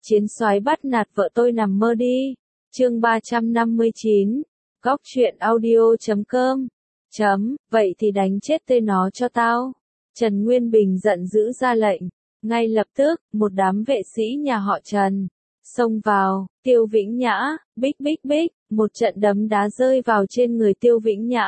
Chiến soái bắt nạt vợ tôi nằm mơ đi. Chương 359. Góc truyện audio.com. Vậy thì đánh chết tê nó cho tao. Trần Nguyên Bình giận dữ ra lệnh. Ngay lập tức, một đám vệ sĩ nhà họ Trần xông vào. Tiêu Vĩnh Nhã, bích, một trận đấm đá rơi vào trên người Tiêu Vĩnh Nhã.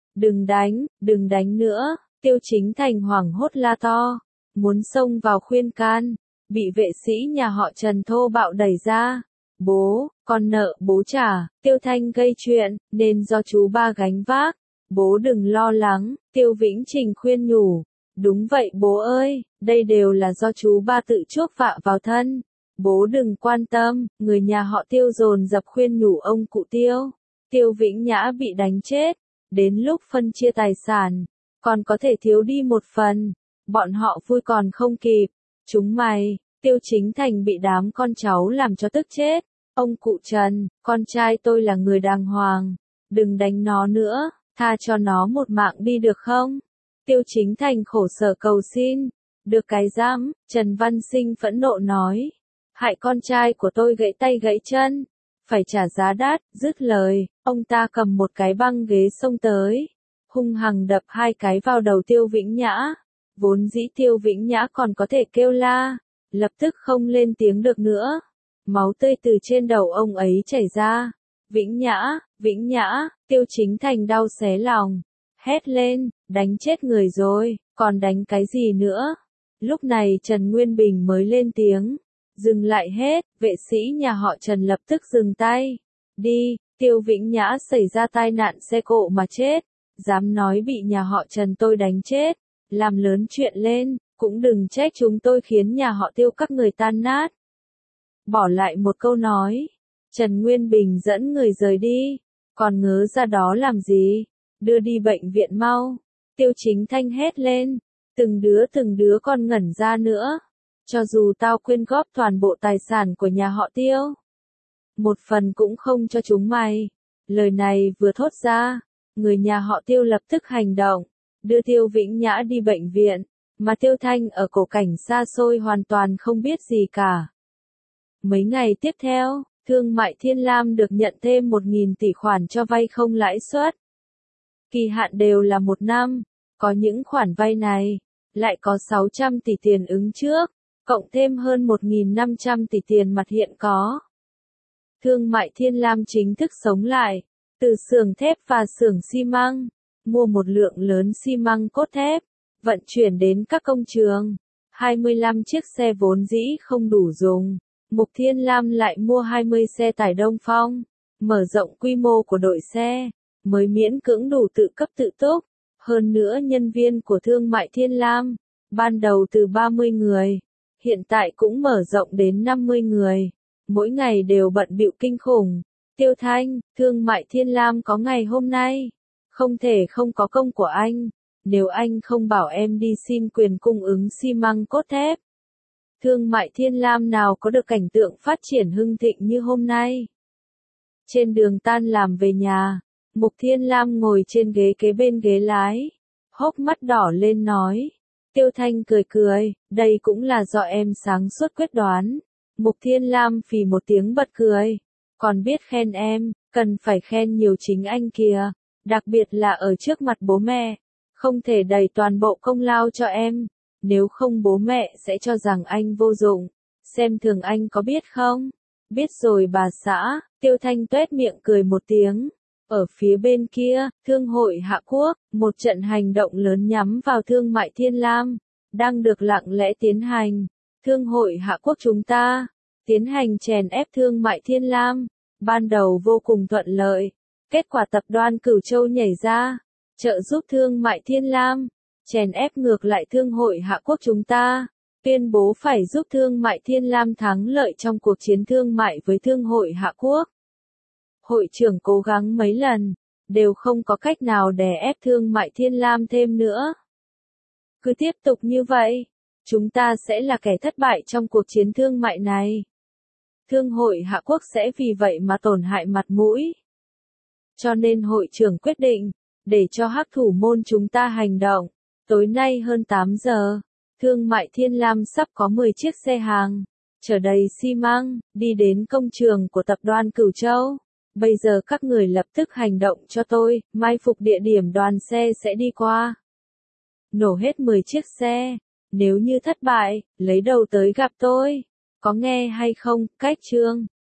Đừng đánh nữa. Tiêu Chính Thành hoảng hốt la to, muốn xông vào khuyên can, bị vệ sĩ nhà họ Trần thô bạo đẩy ra. Bố, con nợ bố trả. Tiêu Thanh gây chuyện, nên do chú ba gánh vác. Bố đừng lo lắng. Tiêu Vĩnh Trình khuyên nhủ. Đúng vậy bố ơi, đây đều là do chú ba tự chuốc vạ vào thân. Bố đừng quan tâm. Người nhà họ Tiêu dồn dập khuyên nhủ ông cụ Tiêu. Tiêu Vĩnh Nhã bị đánh chết. Đến lúc phân chia tài sản, còn có thể thiếu đi một phần. Bọn họ vui còn không kịp. Chúng mày. Tiêu Chính Thành bị đám con cháu làm cho tức chết. Ông cụ Trần, con trai tôi là người đàng hoàng. Đừng đánh nó nữa, tha cho nó một mạng đi được không? Tiêu Chính Thành khổ sở cầu xin. Được cái dám, Trần Văn Sinh phẫn nộ nói. Hại con trai của tôi gãy tay gãy chân. Phải trả giá đắt. Dứt lời, ông ta cầm một cái băng ghế xông tới. Hung hăng đập hai cái vào đầu Tiêu Vĩnh Nhã. Vốn dĩ Tiêu Vĩnh Nhã còn có thể kêu la, lập tức không lên tiếng được nữa. Máu tươi từ trên đầu ông ấy chảy ra. Vĩnh Nhã, Tiêu Chính Thành đau xé lòng. Hét lên, đánh chết người rồi, còn đánh cái gì nữa? Lúc này Trần Nguyên Bình mới lên tiếng. Dừng lại hết, vệ sĩ nhà họ Trần lập tức dừng tay. Đi, Tiêu Vĩnh Nhã xảy ra tai nạn xe cộ mà chết. Dám nói bị nhà họ Trần tôi đánh chết. Làm lớn chuyện lên, cũng đừng trách chúng tôi khiến nhà họ Tiêu các người tan nát. Bỏ lại một câu nói. Trần Nguyên Bình dẫn người rời đi. Còn ngớ ra đó làm gì? Đưa đi bệnh viện mau. Tiêu Chính Thanh hét lên. Từng đứa con ngẩn ra nữa. Cho dù tao quyên góp toàn bộ tài sản của nhà họ Tiêu, một phần cũng không cho chúng mày. Lời này vừa thốt ra, người nhà họ Tiêu lập tức hành động, đưa Tiêu Vĩnh Nhã đi bệnh viện, mà Tiêu Thanh ở cổ cảnh xa xôi hoàn toàn không biết gì cả. Mấy ngày tiếp theo, Thương mại Thiên Lam được nhận thêm 1.000 tỷ khoản cho vay không lãi suất. Kỳ hạn đều là 1 năm, có những khoản vay này, lại có 600 tỷ tiền ứng trước, cộng thêm hơn 1.500 tỷ tiền mặt hiện có. Thương mại Thiên Lam chính thức sống lại, từ xưởng thép và xưởng xi măng, mua một lượng lớn xi măng cốt thép, vận chuyển đến các công trường. 25 chiếc xe vốn dĩ không đủ dùng, Mục Thiên Lam lại mua 20 xe tải Đông Phong, mở rộng quy mô của đội xe, mới miễn cưỡng đủ tự cấp tự túc. Hơn nữa nhân viên của Thương mại Thiên Lam, ban đầu từ 30 người, hiện tại cũng mở rộng đến 50 người, mỗi ngày đều bận bịu kinh khủng. Tiêu Thanh, Thương mại Thiên Lam có ngày hôm nay, không thể không có công của anh, nếu anh không bảo em đi xin quyền cung ứng xi măng cốt thép. Thương mại Thiên Lam nào có được cảnh tượng phát triển hưng thịnh như hôm nay. Trên đường tan làm về nhà, Mục Thiên Lam ngồi trên ghế kế bên ghế lái, hốc mắt đỏ lên nói. Tiêu Thanh cười, đây cũng là do em sáng suốt quyết đoán. Mục Thiên Lam phì một tiếng bật cười. Còn biết khen em, cần phải khen nhiều chính anh kìa, đặc biệt là ở trước mặt bố mẹ, không thể đẩy toàn bộ công lao cho em, nếu không bố mẹ sẽ cho rằng anh vô dụng, xem thường anh có biết không? Biết rồi bà xã. Tiêu Thanh tuét miệng cười một tiếng. Ở phía bên kia, Thương hội Hạ Quốc, một trận hành động lớn nhắm vào Thương mại Thiên Lam, đang được lặng lẽ tiến hành. Thương hội Hạ Quốc chúng ta tiến hành chèn ép Thương mại Thiên Lam, ban đầu vô cùng thuận lợi, kết quả tập đoàn Cửu Châu nhảy ra, trợ giúp Thương mại Thiên Lam, chèn ép ngược lại Thương hội Hạ Quốc chúng ta, tuyên bố phải giúp Thương mại Thiên Lam thắng lợi trong cuộc chiến thương mại với Thương hội Hạ Quốc. Hội trưởng cố gắng mấy lần, đều không có cách nào đè ép Thương mại Thiên Lam thêm nữa. Cứ tiếp tục như vậy, chúng ta sẽ là kẻ thất bại trong cuộc chiến thương mại này. Thương hội Hạ Quốc sẽ vì vậy mà tổn hại mặt mũi. Cho nên hội trưởng quyết định, để cho hắc thủ môn chúng ta hành động. Tối nay hơn 8 giờ, Thương mại Thiên Lam sắp có 10 chiếc xe hàng, chở đầy xi măng, đi đến công trường của tập đoàn Cửu Châu. Bây giờ các người lập tức hành động cho tôi, mai phục địa điểm đoàn xe sẽ đi qua. Nổ hết 10 chiếc xe. Nếu như thất bại, lấy đầu tới gặp tôi. Có nghe hay không, Cách Trương?